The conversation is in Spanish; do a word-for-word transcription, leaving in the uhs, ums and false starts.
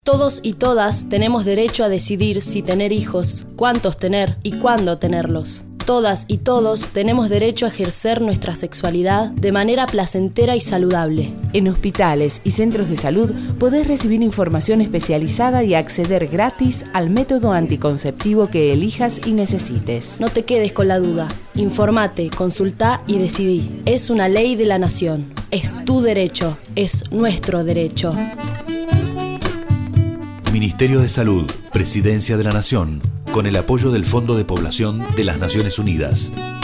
Todos y todas tenemos derecho a decidir si tener hijos, cuántos tener y cuándo tenerlos. Todas y todos tenemos derecho a ejercer nuestra sexualidad de manera placentera y saludable. En hospitales y centros de salud podés recibir información especializada y acceder gratis al método anticonceptivo que elijas y necesites. No te quedes con la duda. Informate, consultá y decidí. Es una ley de la nación. Es tu derecho. Es nuestro derecho. Ministerio de Salud, Presidencia de la Nación, con el apoyo del Fondo de Población de las Naciones Unidas.